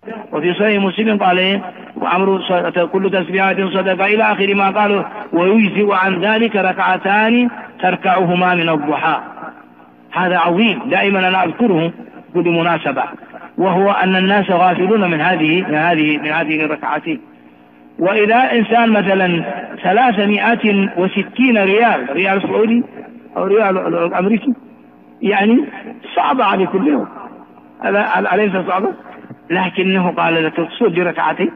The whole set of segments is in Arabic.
وفي صحيح مسلم قال إيه وعمر كل تسبيحات صدقة إلى آخر ما قالوا. ويجزئ عن ذلك ركعتان تركعهما من الضحى. هذا عظيم دائما أنا أذكره كل مناسبة، وهو أن الناس غافلون من هذه الركعتين. وإذا إنسان مثلا 360 ريال سعودي أو ريال أمريكي يعني صعبة على كل يوم، أليس صعبة؟ لكنه قال لك تصلي ركعتين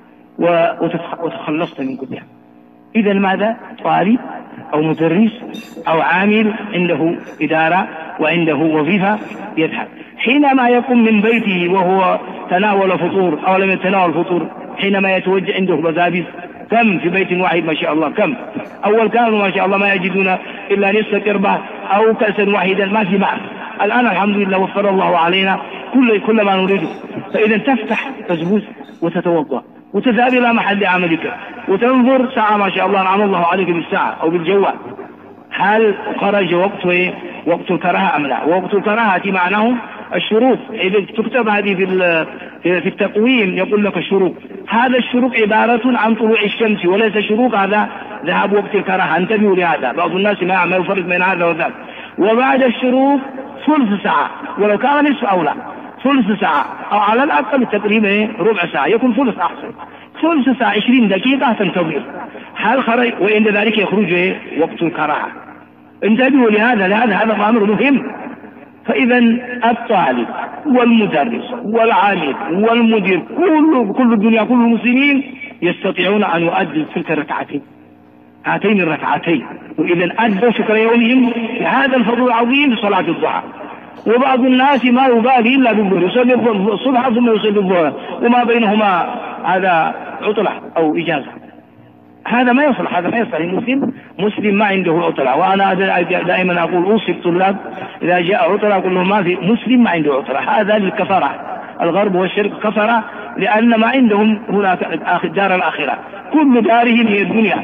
وتخلصت من كلها. إذا ماذا؟ طالب أو مدرس أو عامل عنده إدارة وعنده وظيفة يذهب حينما يقوم من بيته وهو تناول فطور أو لم يتناول فطور، حينما يتوجه عنده بزابيس كم في بيت واحد ما شاء الله، كم أول كانوا ما شاء الله ما يجدون إلا نصف كربة أو كأسا واحدا ما في معه. الآن الحمد لله وفر الله علينا كل ما نريده. فإذا تفتح بسبوس وتتوضأ وتذهب إلى محل عملك وتنظر ساعة ما شاء الله نعم الله عليك بالساعة أو بالجوال، هل خرج وقت الكراهة أم لا؟ وقت الكراهة معناه الشروق. إذا تكتب هذه في التقويم يقول لك الشروق، هذا الشروق عبارة عن طلوع الشمس وليس شروق هذا ذهاب وقت الكراهة. انتبهوا لهذا، بعض الناس ما يفرق بين هذا وذاك. وبعد الشروق ثلث ساعة ولو كان نصف أو لا، ثلث ساعة أو على الأقل تقريبا ربع ساعة، يكون ثلث أحسن، ثلث ساعة 20 دقيقة تنتظر. هل خرج وعند ذلك يخرج وقت الكراهة. انتبهوا لهذا هذا أمر مهم. فإذا الطالب والمدرس والعامل والمدير كل الدنيا كل المسلمين يستطيعون أن يؤدوا تلك الركعتين، هاتين الركعتين، وإذا أدوا شكر يومهم في هذا الفضل العظيم في صلاة الضحى. وبعض الناس ما يبالي إلا بالظهر، يصلي الصبح ثم يصلي الظهر وما بينهما هذا عطلة أو إجازة. هذا ما يصلح، هذا ما يصلح. مسلم ما عنده عطلة. وأنا دائما أقول أوصي الطلاب إذا جاء عطلة أقول لهم ما في مسلم ما عنده عطلة، هذا للكفرة. الغرب والشرق كفرة لأن ما عندهم هناك دار الآخرة، كل دارهم هي الدنيا،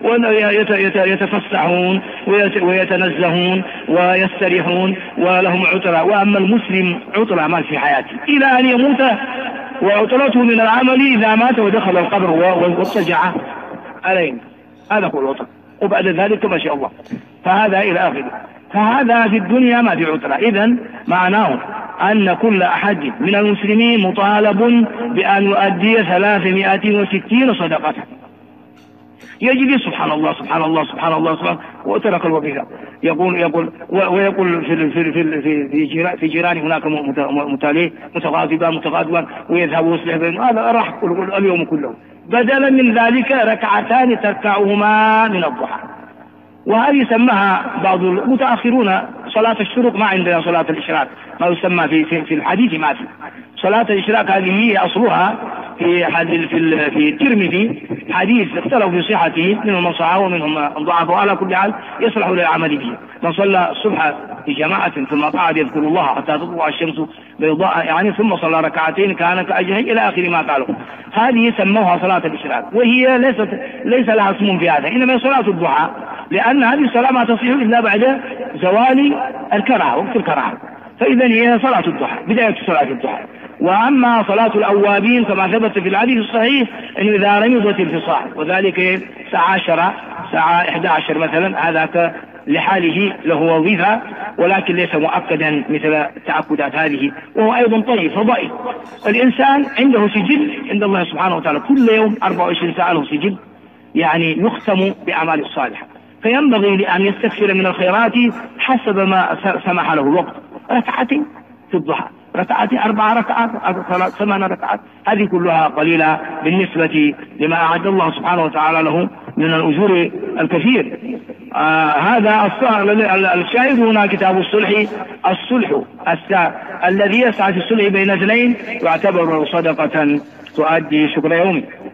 ويتفسحون ويتنزهون ويستريحون ولهم عطلة. وأما المسلم عطلة ما في حياته إلى أن يموت، وعطلته من العمل إذا مات ودخل القبر واضطجع علينا، هذا هو العطل. وبعد ذلك ما شاء الله فهذا إلى آخره. فهذا في الدنيا ما في عطلة. إذن معناه أن كل أحد من المسلمين مطالب بأن يؤدي 360 صدقة. يجري سبحان الله سبحان الله سبحان الله سبحان وترك الوظيفة. ويقول في جيران هناك متغاضبان ويذهب ويصلح بينهم، هذا راح اليوم كله. بدلا من ذلك ركعتان تركعهما من الضحى. وهذه سماها بعض المتأخرون صلاة الشروق، ما عندنا صلاة الإشراق ما يسمى في الحديث ما في صلاة الإشراق. هذه هي أصلها في الترمذي حديث اختلفوا في صحته، منهم من صححه ومنهم من ضعفه، وعلى كل حال يصلح للعمل به. من صلى الصبح في جماعة ثم قعد يذكر الله حتى تطلع الشمس بيضاء يعني ثم صلى ركعتين كان كأجره إلى آخر ما قالوا. هذه سموها صلاة الإشراق، وهي ليس لها اسم في هذا، إنما صلاة الضحى، لأن هذه الصلاة ما تصح إلا بعد زوال الكراهة وقت الكراهة. فإذا هي صلاة الضحى، بداية صلاة الضحى. وأما صلاة الأوابين كما ثبت في الحديث الصحيح أنه إذا رمضت الفصاح، وذلك الساعة 10 الساعة 11 مثلا، هذا لحاله له وظيفة ولكن ليس مؤكدا مثل التأكدات هذه، وهو أيضا طيب فضائل. الإنسان عنده سجل عند الله سبحانه وتعالى كل يوم 24 ساعة له سجل يعني يختم بأعمال الصالحة، فينبغي لأن يستكثر من الخيرات حسب ما سمح له الوقت. ركعتين في الضحى، ركعتين 4 ركعات 8 ركعات، هذه كلها قليلة بالنسبة لما أعد الله سبحانه وتعالى له من الأجور الكثير. هذا الشاهد هنا كتاب الصلح الذي يسعى في الصلح بين اثنين يعتبر صدقة تؤدي شكر يومي.